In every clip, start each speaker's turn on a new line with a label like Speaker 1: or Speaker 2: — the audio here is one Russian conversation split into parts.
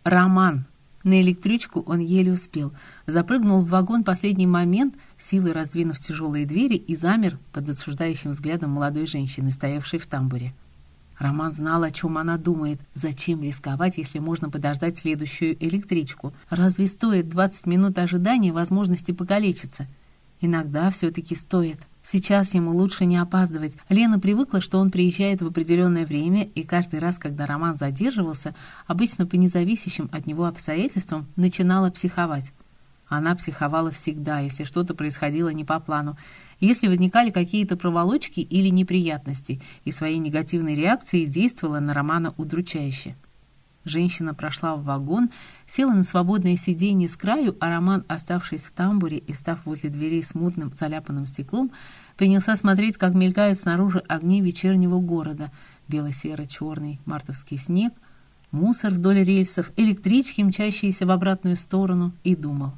Speaker 1: Роман. На электричку он еле успел. Запрыгнул в вагон в последний момент, силой раздвинув тяжелые двери, и замер под осуждающим взглядом молодой женщины, стоявшей в тамбуре. Роман знал, о чем она думает. Зачем рисковать, если можно подождать следующую электричку? Разве стоит 20 минут ожидания возможности покалечиться? Иногда все-таки стоит. Сейчас ему лучше не опаздывать. Лена привыкла, что он приезжает в определенное время, и каждый раз, когда Роман задерживался, обычно по независящим от него обстоятельствам, начинала психовать. Она психовала всегда, если что-то происходило не по плану, если возникали какие-то проволочки или неприятности, и своей негативной реакцией действовала на Романа удручающе. Женщина прошла в вагон, села на свободное сиденье с краю, а Роман, оставшись в тамбуре и став возле дверей с мутным заляпанным стеклом, принялся смотреть, как мелькают снаружи огни вечернего города: бело-серо-черный мартовский снег, мусор вдоль рельсов, электрички, мчащиеся в обратную сторону, и думал.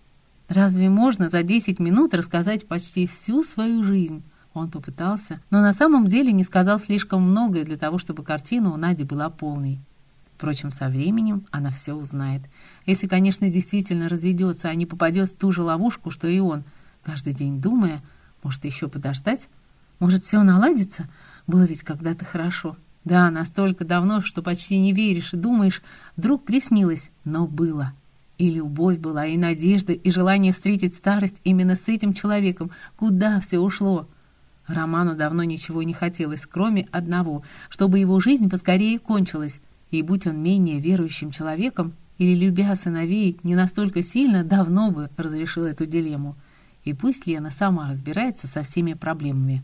Speaker 1: Разве можно за 10 минут рассказать почти всю свою жизнь? Он попытался, но на самом деле не сказал слишком многое для того, чтобы картина у Нади была полной. Впрочем, со временем она все узнает. Если, конечно, действительно разведется, а не попадет в ту же ловушку, что и он, каждый день думая, может, еще подождать? Может, все наладится? Было ведь когда-то хорошо. Да, настолько давно, что почти не веришь и думаешь, вдруг приснилось, но было. И любовь была, и надежда, и желание встретить старость именно с этим человеком. Куда все ушло? Роману давно ничего не хотелось, кроме одного, чтобы его жизнь поскорее кончилась. И будь он менее верующим человеком, или, любя сыновей не настолько сильно, давно бы разрешил эту дилемму. И пусть Лена сама разбирается со всеми проблемами.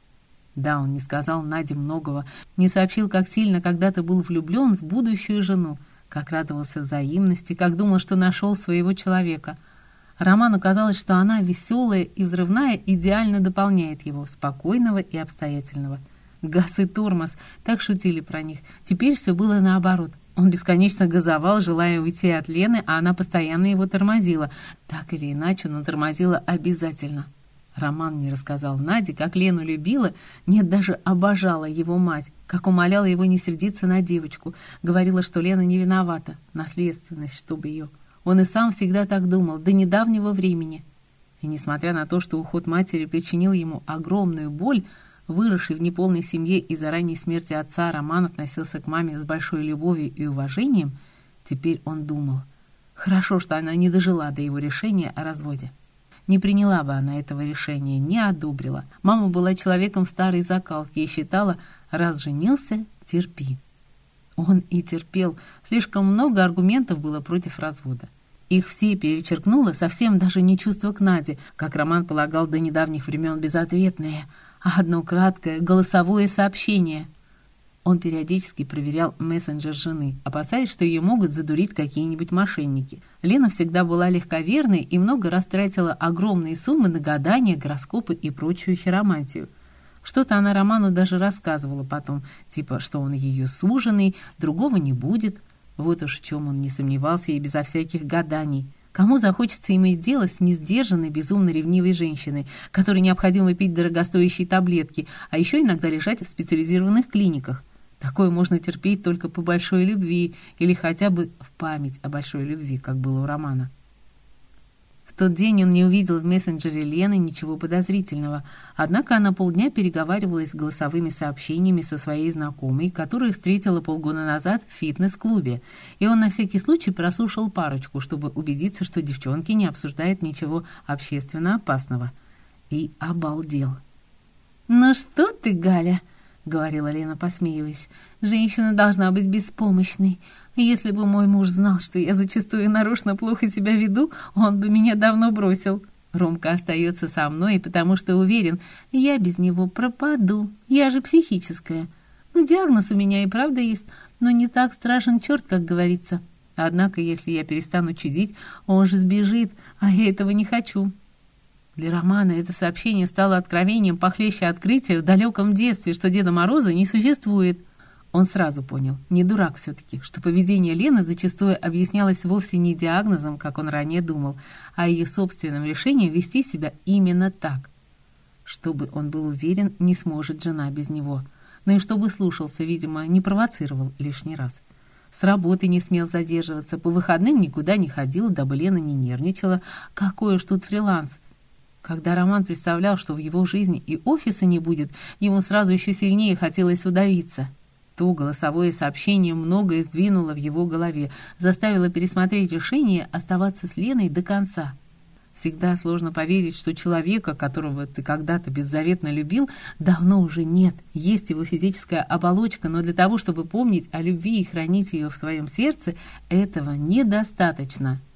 Speaker 1: Да, он не сказал Наде многого, не сообщил, как сильно когда-то был влюблен в будущую жену, как радовался взаимности, как думал, что нашел своего человека. Роману казалось, что она, веселая и взрывная, идеально дополняет его, спокойного и обстоятельного. Газ и тормоз, так шутили про них. Теперь все было наоборот. Он бесконечно газовал, желая уйти от Лены, а она постоянно его тормозила. Так или иначе, но тормозила обязательно. Роман не рассказал Наде, как Лену любила, нет, даже обожала его мать, как умоляла его не сердиться на девочку, говорила, что Лена не виновата, наследственность, чтобы ее. Он и сам всегда так думал, до недавнего времени. И несмотря на то, что уход матери причинил ему огромную боль, выросший в неполной семье из-за ранней смерти отца, Роман относился к маме с большой любовью и уважением, теперь он думал, хорошо, что она не дожила до его решения о разводе. Не приняла бы она этого решения, не одобрила. Мама была человеком старой закалки и считала, раз женился, терпи. Он и терпел. Слишком много аргументов было против развода. Их все перечеркнуло совсем даже не чувство к Наде, как Роман полагал до недавних времен безответное, а одно краткое голосовое сообщение. Он периодически проверял мессенджер жены, опасаясь, что ее могут задурить какие-нибудь мошенники. Лена всегда была легковерной и много раз тратила огромные суммы на гадания, гороскопы и прочую хиромантию. Что-то она Роману даже рассказывала потом, типа, что он ее суженый, другого не будет. Вот уж в чем он не сомневался и безо всяких гаданий. Кому захочется иметь дело с несдержанной, безумно ревнивой женщиной, которой необходимо пить дорогостоящие таблетки, а еще иногда лежать в специализированных клиниках? Такое можно терпеть только по большой любви или хотя бы в память о большой любви, как было у Романа. В тот день он не увидел в мессенджере Лены ничего подозрительного, однако она полдня переговаривалась голосовыми сообщениями со своей знакомой, которую встретила полгода назад в фитнес-клубе, и он на всякий случай прослушал парочку, чтобы убедиться, что девчонки не обсуждают ничего общественно опасного. И обалдел. «Ну что ты, Галя?» — говорила Лена, посмеиваясь. «Женщина должна быть беспомощной. Если бы мой муж знал, что я зачастую нарочно плохо себя веду, он бы меня давно бросил. Ромка остается со мной, потому что уверен, я без него пропаду. Я же психическая. Ну, диагноз у меня и правда есть, но не так страшен черт, как говорится. Однако, если я перестану чудить, он же сбежит, а я этого не хочу». Для Романа это сообщение стало откровением похлеще открытия в далеком детстве, что Деда Мороза не существует. Он сразу понял, не дурак все-таки, что поведение Лены зачастую объяснялось вовсе не диагнозом, как он ранее думал, а ее собственным решением вести себя именно так. Чтобы он был уверен, не сможет жена без него. Но и чтобы слушался, видимо, не провоцировал лишний раз. С работы не смел задерживаться, по выходным никуда не ходил, дабы Лена не нервничала. Какой уж тут фриланс. Когда Роман представлял, что в его жизни и офиса не будет, ему сразу еще сильнее хотелось удавиться. То голосовое сообщение многое сдвинуло в его голове, заставило пересмотреть решение оставаться с Леной до конца. Всегда сложно поверить, что человека, которого ты когда-то беззаветно любил, давно уже нет. Есть его физическая оболочка, но для того, чтобы помнить о любви и хранить ее в своем сердце, этого недостаточно.